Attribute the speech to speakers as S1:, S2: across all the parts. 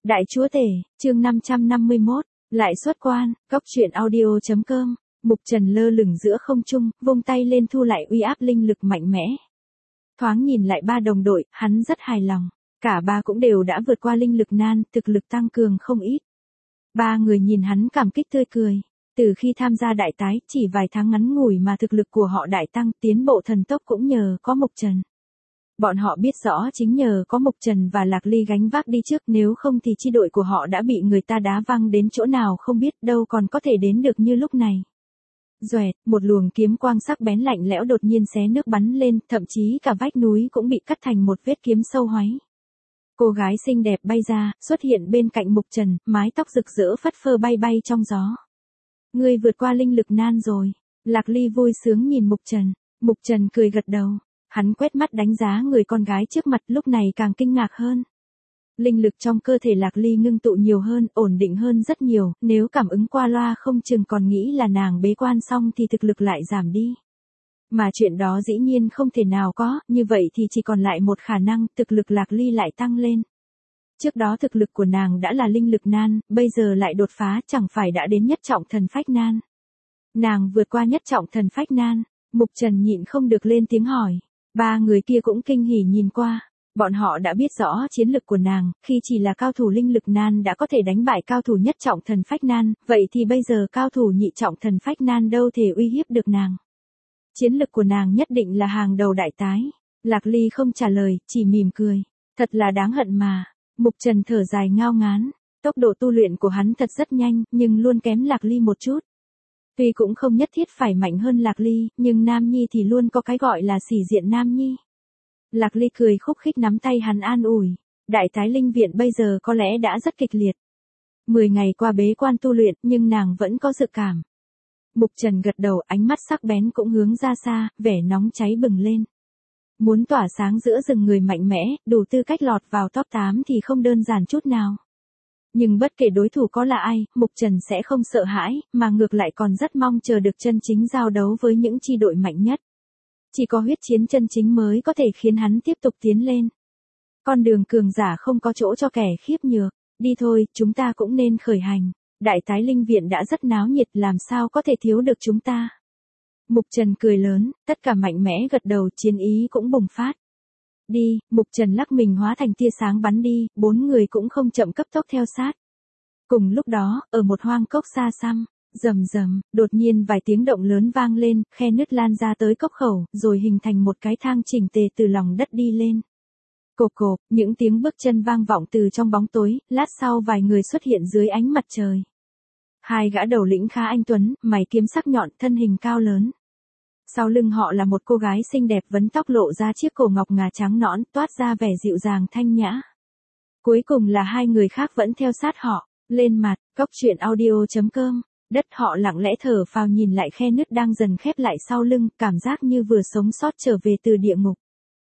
S1: Đại chúa tể, chương 551, lại xuất quan, góc truyện audio.com, Mục Trần lơ lửng giữa không trung, vung tay lên thu lại uy áp linh lực mạnh mẽ. Thoáng nhìn lại ba đồng đội, hắn rất hài lòng, cả ba cũng đều đã vượt qua linh lực nan, thực lực tăng cường không ít. Ba người nhìn hắn cảm kích tươi cười, từ khi tham gia đại tái, chỉ vài tháng ngắn ngủi mà thực lực của họ đại tăng, tiến bộ thần tốc cũng nhờ có Mục Trần. Bọn họ biết rõ chính nhờ có Mục Trần và Lạc Ly gánh vác đi trước, nếu không thì chi đội của họ đã bị người ta đá văng đến chỗ nào không biết, đâu còn có thể đến được như lúc này. Doẹt, một luồng kiếm quang sắc bén lạnh lẽo đột nhiên xé nước bắn lên, thậm chí cả vách núi cũng bị cắt thành một vết kiếm sâu hoáy. Cô gái xinh đẹp bay ra, xuất hiện bên cạnh Mục Trần, mái tóc rực rỡ phất phơ bay bay trong gió. Ngươi vượt qua linh lực nan rồi. Lạc Ly vui sướng nhìn Mục Trần. Mục Trần cười gật đầu. Hắn quét mắt đánh giá người con gái trước mặt, lúc này càng kinh ngạc hơn. Linh lực trong cơ thể Lạc Ly ngưng tụ nhiều hơn, ổn định hơn rất nhiều, nếu cảm ứng qua loa không chừng còn nghĩ là nàng bế quan xong thì thực lực lại giảm đi. Mà chuyện đó dĩ nhiên không thể nào có, như vậy thì chỉ còn lại một khả năng, thực lực Lạc Ly lại tăng lên. Trước đó thực lực của nàng đã là linh lực nan, bây giờ lại đột phá, chẳng phải đã đến nhất trọng thần phách nan. Nàng vượt qua nhất trọng thần phách nan. Mục Trần nhịn không được lên tiếng hỏi. Ba người kia cũng kinh hỉ nhìn qua. Bọn họ đã biết rõ chiến lực của nàng, khi chỉ là cao thủ linh lực nan đã có thể đánh bại cao thủ nhất trọng thần phách nan, vậy thì bây giờ cao thủ nhị trọng thần phách nan đâu thể uy hiếp được nàng. Chiến lực của nàng nhất định là hàng đầu đại tái. Lạc Ly không trả lời, chỉ mỉm cười. Thật là đáng hận mà. Mục Trần thở dài ngao ngán. Tốc độ tu luyện của hắn thật rất nhanh, nhưng luôn kém Lạc Ly một chút. Tuy cũng không nhất thiết phải mạnh hơn Lạc Ly, nhưng Nam Nhi thì luôn có cái gọi là sỉ diện Nam Nhi. Lạc Ly cười khúc khích nắm tay hắn an ủi. Đại tái linh viện bây giờ có lẽ đã rất kịch liệt. 10 ngày qua bế quan tu luyện, nhưng nàng vẫn có dự cảm. Mục Trần gật đầu, ánh mắt sắc bén cũng hướng ra xa, vẻ nóng cháy bừng lên. Muốn tỏa sáng giữa rừng người mạnh mẽ, đủ tư cách lọt vào top 8 thì không đơn giản chút nào. Nhưng bất kể đối thủ có là ai, Mục Trần sẽ không sợ hãi, mà ngược lại còn rất mong chờ được chân chính giao đấu với những chi đội mạnh nhất. Chỉ có huyết chiến chân chính mới có thể khiến hắn tiếp tục tiến lên. Con đường cường giả không có chỗ cho kẻ khiếp nhược. Đi thôi, chúng ta cũng nên khởi hành. Đại tái linh viện đã rất náo nhiệt, làm sao có thể thiếu được chúng ta. Mục Trần cười lớn, tất cả mạnh mẽ gật đầu, chiến ý cũng bùng phát. Đi, Mục Trần lắc mình hóa thành tia sáng bắn đi, 4 người cũng không chậm cấp tốc theo sát. Cùng lúc đó, ở một hoang cốc xa xăm, rầm rầm, đột nhiên vài tiếng động lớn vang lên, khe nứt lan ra tới cốc khẩu, rồi hình thành một cái thang chỉnh tề từ lòng đất đi lên. Cộp cộp, những tiếng bước chân vang vọng từ trong bóng tối, lát sau vài người xuất hiện dưới ánh mặt trời. Hai gã đầu lĩnh khá anh tuấn, mày kiếm sắc nhọn, thân hình cao lớn. Sau lưng họ là một cô gái xinh đẹp vấn tóc lộ ra chiếc cổ ngọc ngà trắng nõn, toát ra vẻ dịu dàng thanh nhã. Cuối cùng là hai người khác vẫn theo sát họ, lên mặt, góc truyện audio.com, đất họ lặng lẽ thở phào nhìn lại khe nứt đang dần khép lại sau lưng, cảm giác như vừa sống sót trở về từ địa ngục.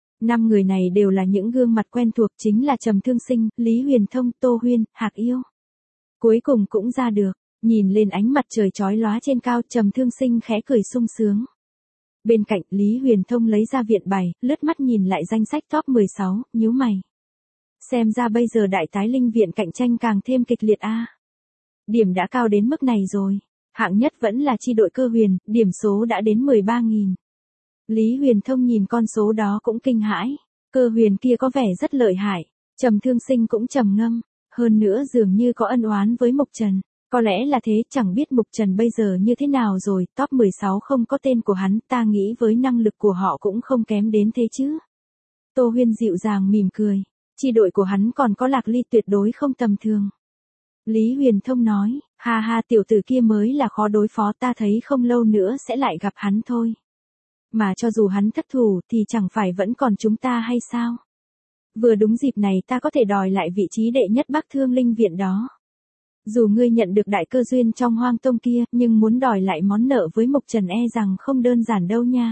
S1: 5 người này đều là những gương mặt quen thuộc, chính là Trầm Thương Sinh, Lý Huyền Thông, Tô Huyên, Hạc Yêu. Cuối cùng cũng ra được, nhìn lên ánh mặt trời chói lóa trên cao, Trầm Thương Sinh khẽ cười sung sướng. Bên cạnh, Lý Huyền Thông lấy ra viện bài, lướt mắt nhìn lại danh sách top 16, nhíu mày. Xem ra bây giờ đại tái linh viện cạnh tranh càng thêm kịch liệt a. Điểm đã cao đến mức này rồi. Hạng nhất vẫn là chi đội Cơ Huyền, điểm số đã đến 13.000. Lý Huyền Thông nhìn con số đó cũng kinh hãi. Cơ Huyền kia có vẻ rất lợi hại. Trầm Thương Sinh cũng trầm ngâm. Hơn nữa dường như có ân oán với Mục Trần. Có lẽ là thế, chẳng biết Mục Trần bây giờ như thế nào rồi, top 16 không có tên của hắn, ta nghĩ với năng lực của họ cũng không kém đến thế chứ. Tô Huyên dịu dàng mỉm cười, chi đội của hắn còn có Lạc Ly tuyệt đối không tầm thường. Lý Huyền Thông nói, ha ha, tiểu tử kia mới là khó đối phó, ta thấy không lâu nữa sẽ lại gặp hắn thôi. Mà cho dù hắn thất thủ thì chẳng phải vẫn còn chúng ta hay sao? Vừa đúng dịp này ta có thể đòi lại vị trí đệ nhất Bắc Thương Linh Viện đó. Dù ngươi nhận được đại cơ duyên trong Hoang Tông kia, nhưng muốn đòi lại món nợ với Mục Trần e rằng không đơn giản đâu nha.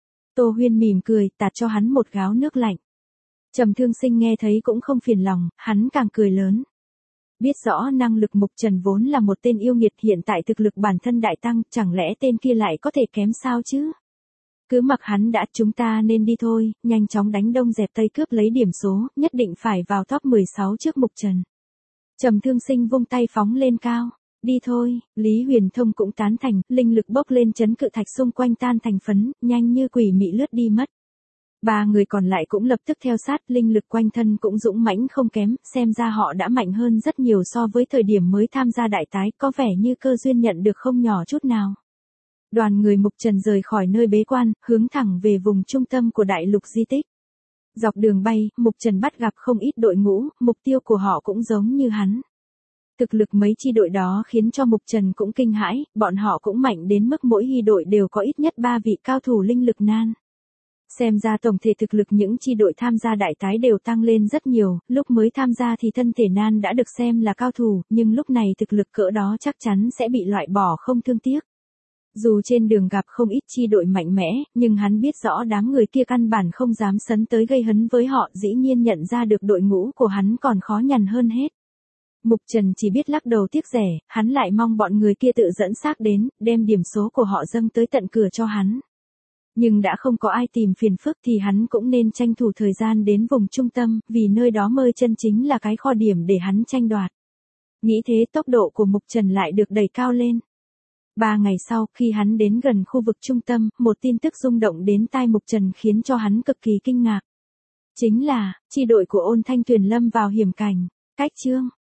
S1: Tô Huyên mỉm cười, tạt cho hắn một gáo nước lạnh. Trầm Thương Sinh nghe thấy cũng không phiền lòng, hắn càng cười lớn. Biết rõ năng lực Mục Trần vốn là một tên yêu nghiệt, hiện tại thực lực bản thân đại tăng, chẳng lẽ tên kia lại có thể kém sao chứ? Cứ mặc hắn đã, chúng ta nên đi thôi, nhanh chóng đánh đông dẹp tây cướp lấy điểm số, nhất định phải vào top 16 trước Mục Trần. Trầm Thương Sinh vung tay phóng lên cao. Đi thôi, Lý Huyền Thông cũng tán thành, linh lực bốc lên chấn cự thạch xung quanh tan thành phấn, nhanh như quỷ mị lướt đi mất. Ba người còn lại cũng lập tức theo sát, linh lực quanh thân cũng dũng mãnh không kém, xem ra họ đã mạnh hơn rất nhiều so với thời điểm mới tham gia đại tái, có vẻ như cơ duyên nhận được không nhỏ chút nào. Đoàn người Mục Trần rời khỏi nơi bế quan, hướng thẳng về vùng trung tâm của đại lục di tích. Dọc đường bay, Mục Trần bắt gặp không ít đội ngũ, mục tiêu của họ cũng giống như hắn. Thực lực mấy chi đội đó khiến cho Mục Trần cũng kinh hãi, bọn họ cũng mạnh đến mức mỗi hy đội đều có ít nhất 3 vị cao thủ linh lực nan. Xem ra tổng thể thực lực những chi đội tham gia đại tái đều tăng lên rất nhiều, lúc mới tham gia thì thân thể nan đã được xem là cao thủ, nhưng lúc này thực lực cỡ đó chắc chắn sẽ bị loại bỏ không thương tiếc. Dù trên đường gặp không ít chi đội mạnh mẽ, nhưng hắn biết rõ đám người kia căn bản không dám sấn tới gây hấn với họ, dĩ nhiên nhận ra được đội ngũ của hắn còn khó nhằn hơn hết. Mục Trần chỉ biết lắc đầu tiếc rẻ, hắn lại mong bọn người kia tự dẫn xác đến, đem điểm số của họ dâng tới tận cửa cho hắn. Nhưng đã không có ai tìm phiền phức thì hắn cũng nên tranh thủ thời gian đến vùng trung tâm, vì nơi đó mới chân chính là cái kho điểm để hắn tranh đoạt. Nghĩ thế tốc độ của Mục Trần lại được đẩy cao lên. 3 ngày sau, khi hắn đến gần khu vực trung tâm, một tin tức rung động đến tai Mục Trần khiến cho hắn cực kỳ kinh ngạc. Chính là, chi đội của Ôn Thanh Tuyền lâm vào hiểm cảnh. Cách chương